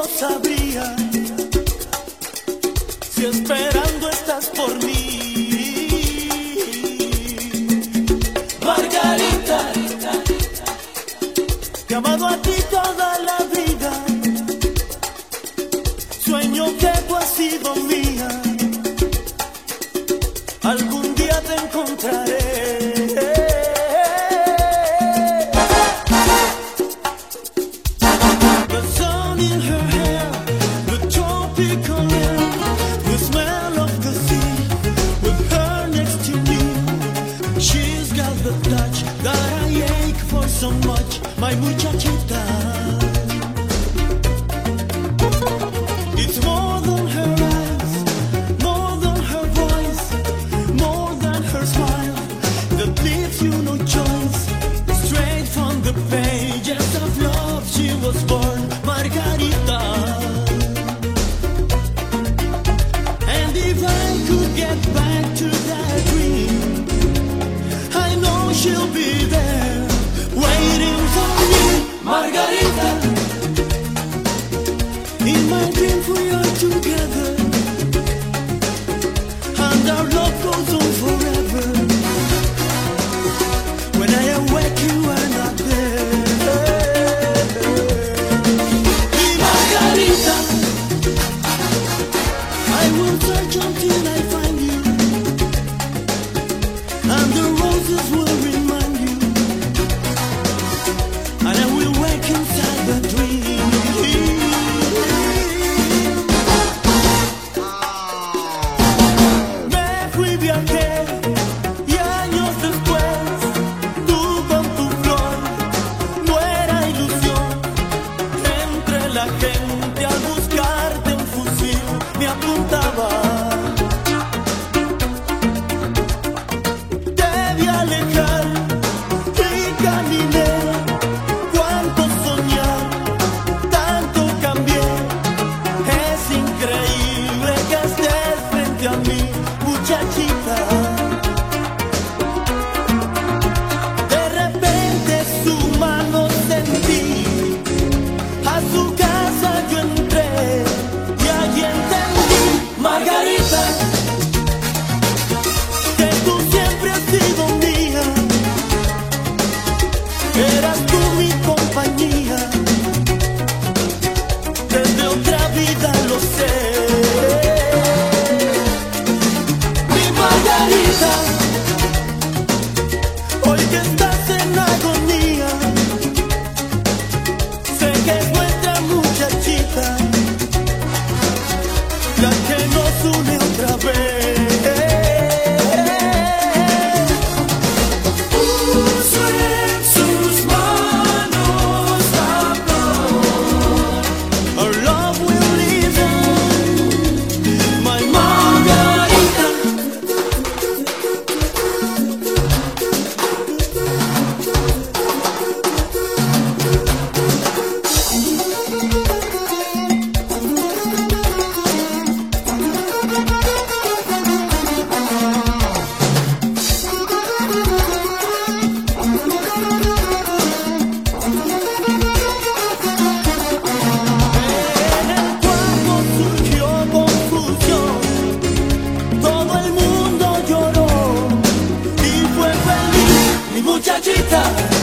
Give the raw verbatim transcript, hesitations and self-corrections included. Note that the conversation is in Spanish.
sabría si esperando estás por mí. Margarita, te he amado a ti toda la vida. Sueño que tú has sido mía. Algún día te encontraré. So much, my muchachita. It's more than her eyes, more than her voice, more than her smile that leaves you no choice. Straight from the pages of love she was born, Margarita. And if I could get back to that dream, I know she'll be there waiting for me, Margarita. In my dreams we are together, and our love goes on forever. When I awake you are not there. Mi Margarita, I will search until I find you, and the roses will remind you. And I will wake inside the dream. Me fui, viajé, y años después, tú con tu flor, no era ilusión. Entre la gente al buscarte un fusil me apuntaba. Debí alejar y caminé. Muchachita, de repente su mano sentí, a su casa yo entré y allí entendí, Margarita, que tú siempre has sido mía, eras tú mi compañía, desde otra vida lo sé. Margarita, hoy que estás en agonía, sé que es nuestra muchachita la que nos une otra vez. Puso en sus manos la flor. Our love will live on, my Margarita. Muchachita.